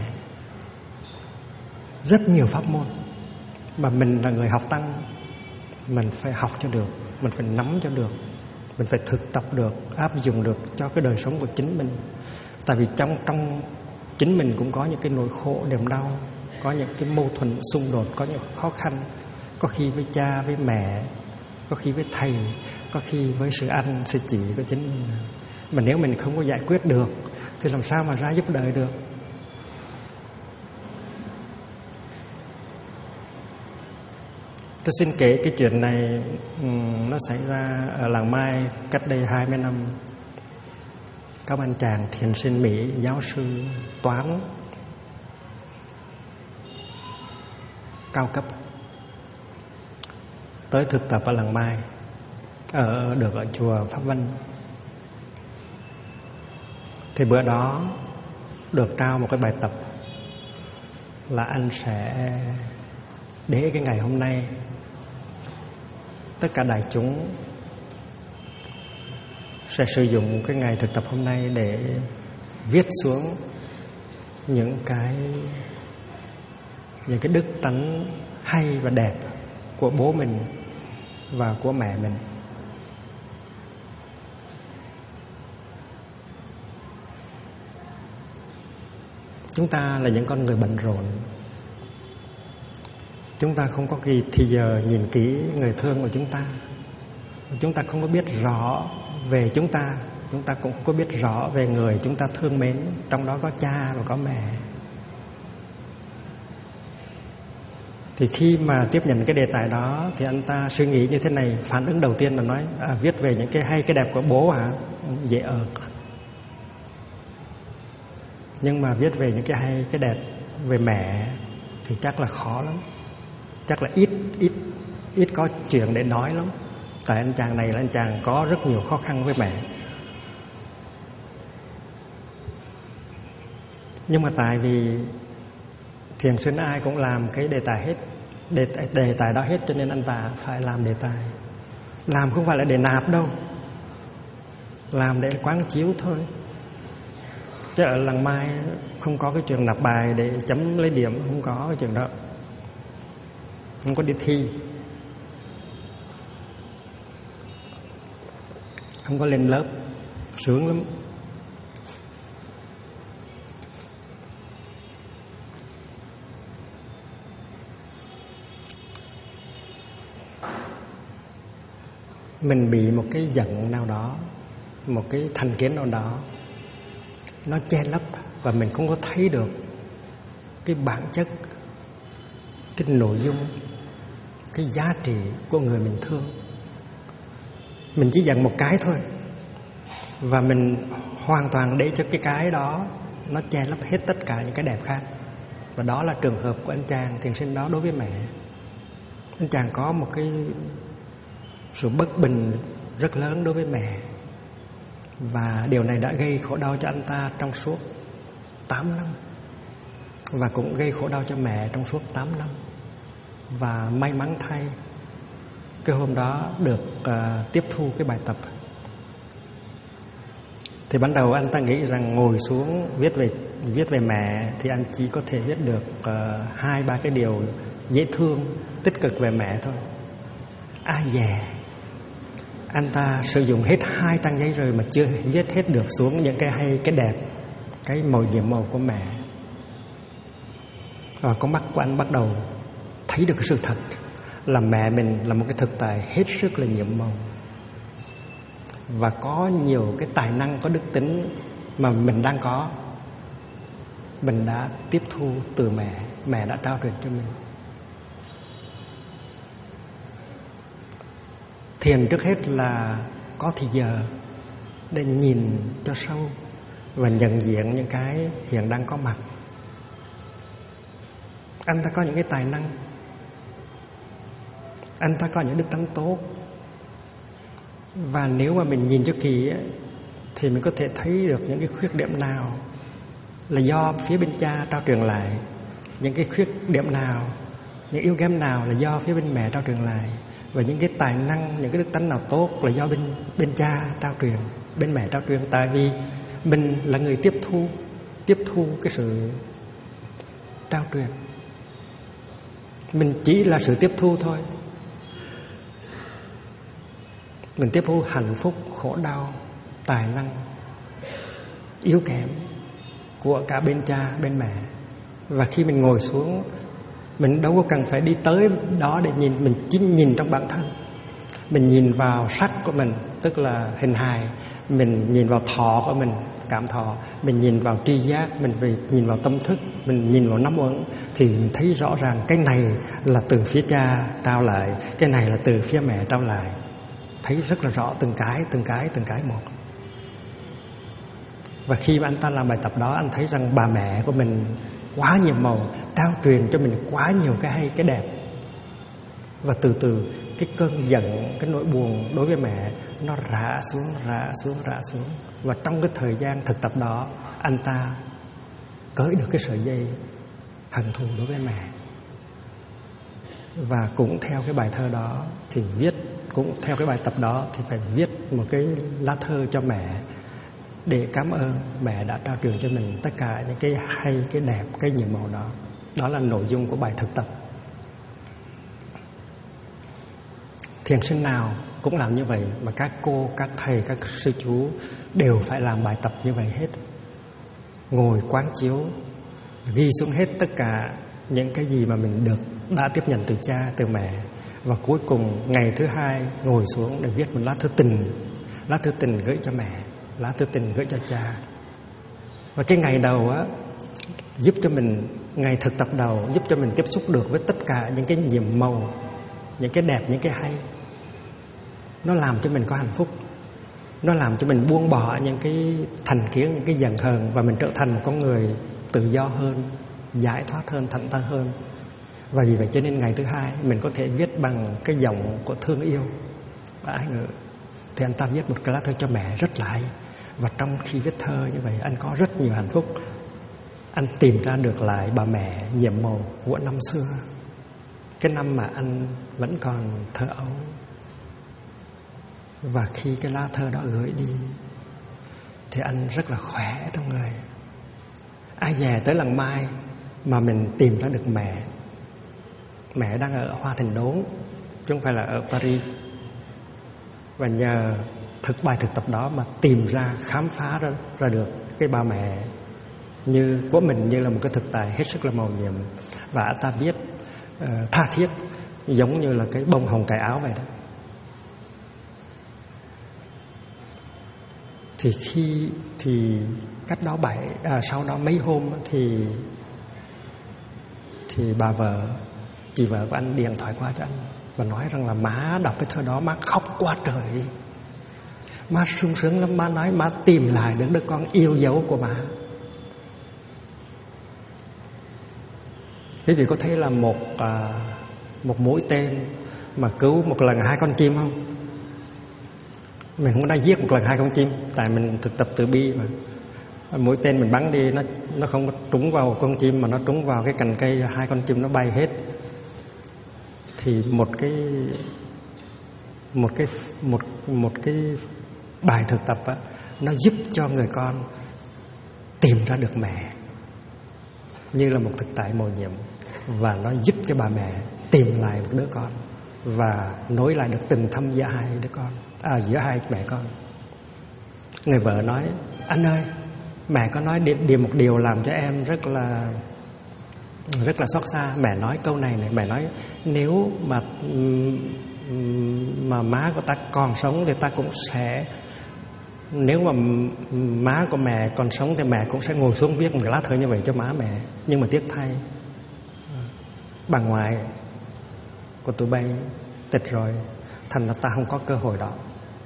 Rất nhiều pháp môn mà mình là người học tăng, mình phải học cho được, mình phải nắm cho được, mình phải thực tập được, áp dụng được cho cái đời sống của chính mình. Tại vì trong chính mình cũng có những cái nỗi khổ, niềm đau, có những cái mâu thuẫn, xung đột, có những khó khăn. Có khi với cha, với mẹ, có khi với thầy, có khi với sự anh, sự chỉ của chính mình. Mà nếu mình không có giải quyết được thì làm sao mà ra giúp đời được? Tôi xin kể cái chuyện này, nó xảy ra ở làng Mai cách đây 20 năm. Các anh chàng thiền sinh Mỹ, giáo sư toán cao cấp tới thực tập ở làng Mai, được ở chùa Pháp Vân. Thì bữa đó được trao một cái bài tập là anh sẽ để cái ngày hôm nay tất cả đại chúng sẽ sử dụng cái ngày thực tập hôm nay để viết xuống những cái đức tánh hay và đẹp của bố mình và của mẹ mình. Chúng ta là những con người bận rộn. Chúng ta không có kỳ thì giờ nhìn kỹ người thương của chúng ta. Chúng ta không có biết rõ về chúng ta. Chúng ta cũng không có biết rõ về người chúng ta thương mến. Trong đó có cha và có mẹ. Thì khi mà tiếp nhận cái đề tài đó thì anh ta suy nghĩ như thế này. Phản ứng đầu tiên là nói viết về những cái hay cái đẹp của bố hả? Dễ ở. Nhưng mà viết về những cái hay cái đẹp về mẹ thì chắc là khó lắm. Chắc là ít có chuyện để nói lắm. Tại anh chàng này là anh chàng có rất nhiều khó khăn với mẹ. Nhưng mà tại vì thiền sinh ai cũng làm cái đề tài hết, đề tài đó hết, cho nên anh ta phải làm đề tài. Làm không phải là để nạp đâu, làm để quán chiếu thôi. Chứ ở làng Mai không có cái chuyện nạp bài để chấm lấy điểm, không có cái chuyện đó. Không có đi thi, không có lên lớp, sướng lắm. Mình bị một cái giận nào đó, một cái thành kiến nào đó, nó che lấp và mình không có thấy được cái bản chất, cái nội dung, cái giá trị của người mình thương. Mình chỉ giận một cái thôi và mình hoàn toàn để cho cái đó nó che lấp hết tất cả những cái đẹp khác. Và đó là trường hợp của anh chàng thiền sinh đó đối với mẹ. Anh chàng có một cái sự bất bình rất lớn đối với mẹ, và điều này đã gây khổ đau cho anh ta trong suốt 8 năm, và cũng gây khổ đau cho mẹ trong suốt 8 năm. Và may mắn thay, cái hôm đó được tiếp thu cái bài tập. Thì ban đầu anh ta nghĩ rằng ngồi xuống viết về mẹ thì anh chỉ có thể viết được 2-3 cái điều dễ thương, tích cực về mẹ thôi. Ai dè anh ta sử dụng hết 2 trang giấy rồi mà chưa viết hết được xuống những cái hay, cái đẹp, cái nhiệm màu của mẹ. Và con mắt của anh bắt đầu thấy được cái sự thật là mẹ mình là một cái thực tại hết sức là nhiệm màu, và có nhiều cái tài năng, có đức tính mà mình đang có, mình đã tiếp thu từ mẹ đã trao truyền cho mình. Thiền trước hết là có thì giờ để nhìn cho sâu và nhận diện những cái hiện đang có mặt. Anh ta có những cái tài năng, anh ta có những đức tánh tốt, và nếu mà mình nhìn cho kỳ ấy, thì mình có thể thấy được những cái khuyết điểm nào là do phía bên cha trao truyền lại, những cái khuyết điểm nào, những yếu kém nào là do phía bên mẹ trao truyền lại, và những cái tài năng, những cái đức tánh nào tốt là do bên cha trao truyền, bên mẹ trao truyền. Tại vì mình là người tiếp thu cái sự trao truyền. Mình chỉ là sự tiếp thu thôi. Mình tiếp thu hạnh phúc, khổ đau, tài năng, yếu kém của cả bên cha, bên mẹ. Và khi mình ngồi xuống, mình đâu có cần phải đi tới đó để nhìn. Mình chỉ nhìn trong bản thân. Mình nhìn vào sắc của mình, tức là hình hài. Mình nhìn vào thọ của mình, cảm thọ. Mình nhìn vào tri giác, mình nhìn vào tâm thức, mình nhìn vào năm uẩn. Thì mình thấy rõ ràng cái này là từ phía cha trao lại, cái này là từ phía mẹ trao lại. Thấy rất là rõ từng cái một. Và khi mà anh ta làm bài tập đó, anh thấy rằng bà mẹ của mình quá nhiều màu, trao truyền cho mình quá nhiều cái hay, cái đẹp. Và từ từ cái cơn giận, cái nỗi buồn đối với mẹ nó rã xuống. Và trong cái thời gian thực tập đó, anh ta cởi được cái sợi dây hận thù đối với mẹ. Và cũng theo cái bài thơ đó thì cũng theo cái bài tập đó thì phải viết một cái lá thơ cho mẹ để cảm ơn mẹ đã trao truyền cho mình tất cả những cái hay, cái đẹp, cái nhiệm màu đó. Đó là nội dung của bài thực tập. Thiền sinh nào cũng làm như vậy, mà các cô, các thầy, các sư chú đều phải làm bài tập như vậy hết. Ngồi quán chiếu, ghi xuống hết tất cả những cái gì mà mình đã tiếp nhận từ cha, từ mẹ. Và cuối cùng ngày thứ 2 ngồi xuống để viết một lá thư tình gửi cho mẹ, lá thư tình gửi cho cha. Và cái ngày đầu á, giúp cho mình, ngày thực tập đầu giúp cho mình tiếp xúc được với tất cả những cái nhiệm màu, những cái đẹp, những cái hay. Nó làm cho mình có hạnh phúc, nó làm cho mình buông bỏ những cái thành kiến, những cái giận hờn, và mình trở thành một con người tự do hơn, giải thoát hơn, thảnh thơi hơn. Và vì vậy cho nên ngày thứ 2 mình có thể viết bằng cái giọng của thương yêu và ái ngữ. Thì anh ta viết một cái lá thơ cho mẹ rất là hay. Và trong khi viết thơ như vậy, anh có rất nhiều hạnh phúc. Anh tìm ra được lại bà mẹ nhiệm màu của năm xưa, cái năm mà anh vẫn còn thơ ấu. Và khi cái lá thơ đó gửi đi thì anh rất là khỏe trong người. Ai dè tới lần mai mà mình tìm ra được mẹ. Mẹ đang ở Hoa Thành Đốn, chứ không phải là ở Paris. Và nhờ bài thực tập đó mà tìm ra, khám phá ra được cái bà mẹ như của mình, như là một cái thực tại hết sức là màu nhiệm. Và anh ta viết tha thiết, giống như là cái bông hồng cài áo vậy đó. Thì cách đó sau đó mấy hôm thì chị vợ của anh điện thoại qua cho anh và nói rằng là má đọc cái thơ đó má khóc quá trời đi, má sung sướng lắm, má nói má tìm lại được đứa con yêu dấu của má. Quý vị có thấy là một mũi tên mà cứu một lần 2 con chim không? Mình không đã giết một lần 2 con chim, tại mình thực tập từ bi mà. Mũi tên mình bắn đi nó không có trúng vào con chim mà nó trúng vào cái cành cây, 2 con chim nó bay hết. Thì một cái bài thực tập á, nó giúp cho người con tìm ra được mẹ như là một thực tại mầu nhiệm, và nó giúp cho bà mẹ tìm lại một đứa con và nối lại được tình thâm giữa hai đứa con, giữa hai mẹ con. Người vợ nói: anh ơi, mẹ có nói một điều làm cho em rất là xót xa. Mẹ nói câu này này, mẹ nói nếu mà má của ta còn sống thì ta cũng sẽ, nếu mà má của mẹ còn sống thì mẹ cũng sẽ ngồi xuống viết một lá thơ như vậy cho má mẹ. Nhưng mà tiếc thay, bà ngoại của tụi bay tịch rồi, thành là ta không có cơ hội đó.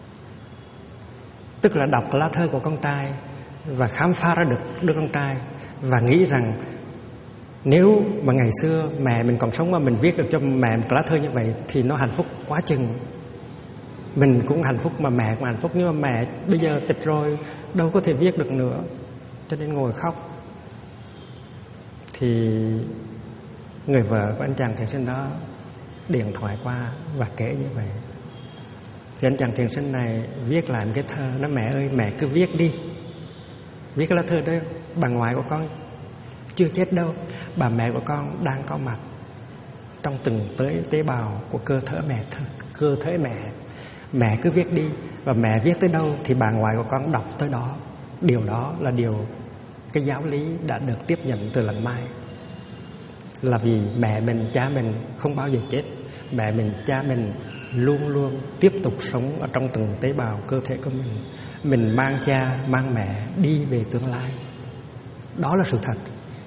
Tức là đọc lá thơ của con trai và khám phá ra được đứa con trai, và nghĩ rằng nếu mà ngày xưa mẹ mình còn sống mà mình viết được cho mẹ một lá thơ như vậy thì nó hạnh phúc quá chừng. Mình cũng hạnh phúc mà mẹ cũng hạnh phúc, nhưng mà mẹ bây giờ tịch rồi đâu có thể viết được nữa, cho nên ngồi khóc. Thì người vợ của anh chàng thiền sinh đó điện thoại qua và kể như vậy. Thì anh chàng thiền sinh này viết lại một cái thơ, nói: mẹ ơi, mẹ cứ viết đi, viết cái lá thơ đó. Bà ngoại của con chưa chết đâu, bà mẹ của con đang có mặt trong từng tế bào của cơ thể mẹ. Mẹ cứ viết đi, và mẹ viết tới đâu thì bà ngoại của con đọc tới đó. Điều đó là điều cái giáo lý đã được tiếp nhận từ lần Mai. Là vì mẹ mình, cha mình không bao giờ chết. Mẹ mình, cha mình luôn luôn tiếp tục sống ở trong từng tế bào cơ thể của mình. Mình mang cha, mang mẹ đi về tương lai. Đó là sự thật.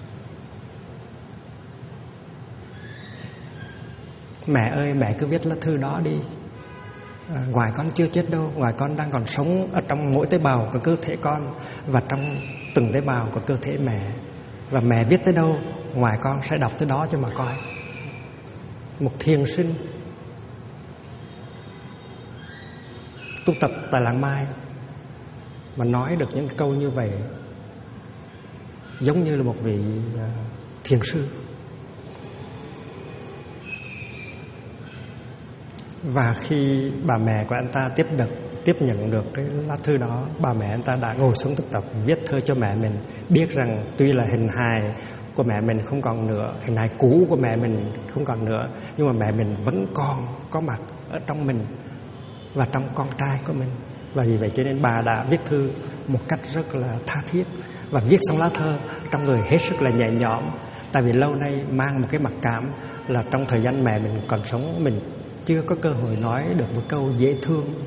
Mẹ ơi, mẹ cứ viết lá thư đó đi. Ngoài con chưa chết đâu, ngoài con đang còn sống ở trong mỗi tế bào của cơ thể con và trong từng tế bào của cơ thể mẹ. Và mẹ viết tới đâu, ngoài con sẽ đọc tới đó cho mà coi. Một thiền sinh tu tập tại làng Mai mà nói được những câu như vậy, giống như là một vị thiền sư. Và khi bà mẹ của anh ta tiếp nhận được cái lá thư đó, bà mẹ anh ta đã ngồi xuống thực tập viết thơ cho mẹ mình, biết rằng tuy là hình hài của mẹ mình không còn nữa, hình hài cũ của mẹ mình không còn nữa, nhưng mà mẹ mình vẫn còn có mặt ở trong mình và trong con trai của mình. Và vì vậy cho nên bà đã viết thư một cách rất là tha thiết, và viết xong lá thơ trong người hết sức là nhẹ nhõm. Tại vì lâu nay mang một cái mặc cảm là trong thời gian mẹ mình còn sống, mình chưa có cơ hội nói được một câu dễ thương,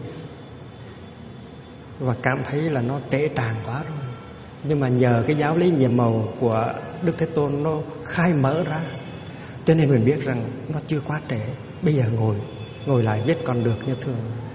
và cảm thấy là nó trễ tràn quá rồi. Nhưng mà nhờ cái giáo lý nhiệm màu của Đức Thế Tôn nó khai mở ra, cho nên mình biết rằng nó chưa quá trễ. Bây giờ ngồi lại viết còn được như thường.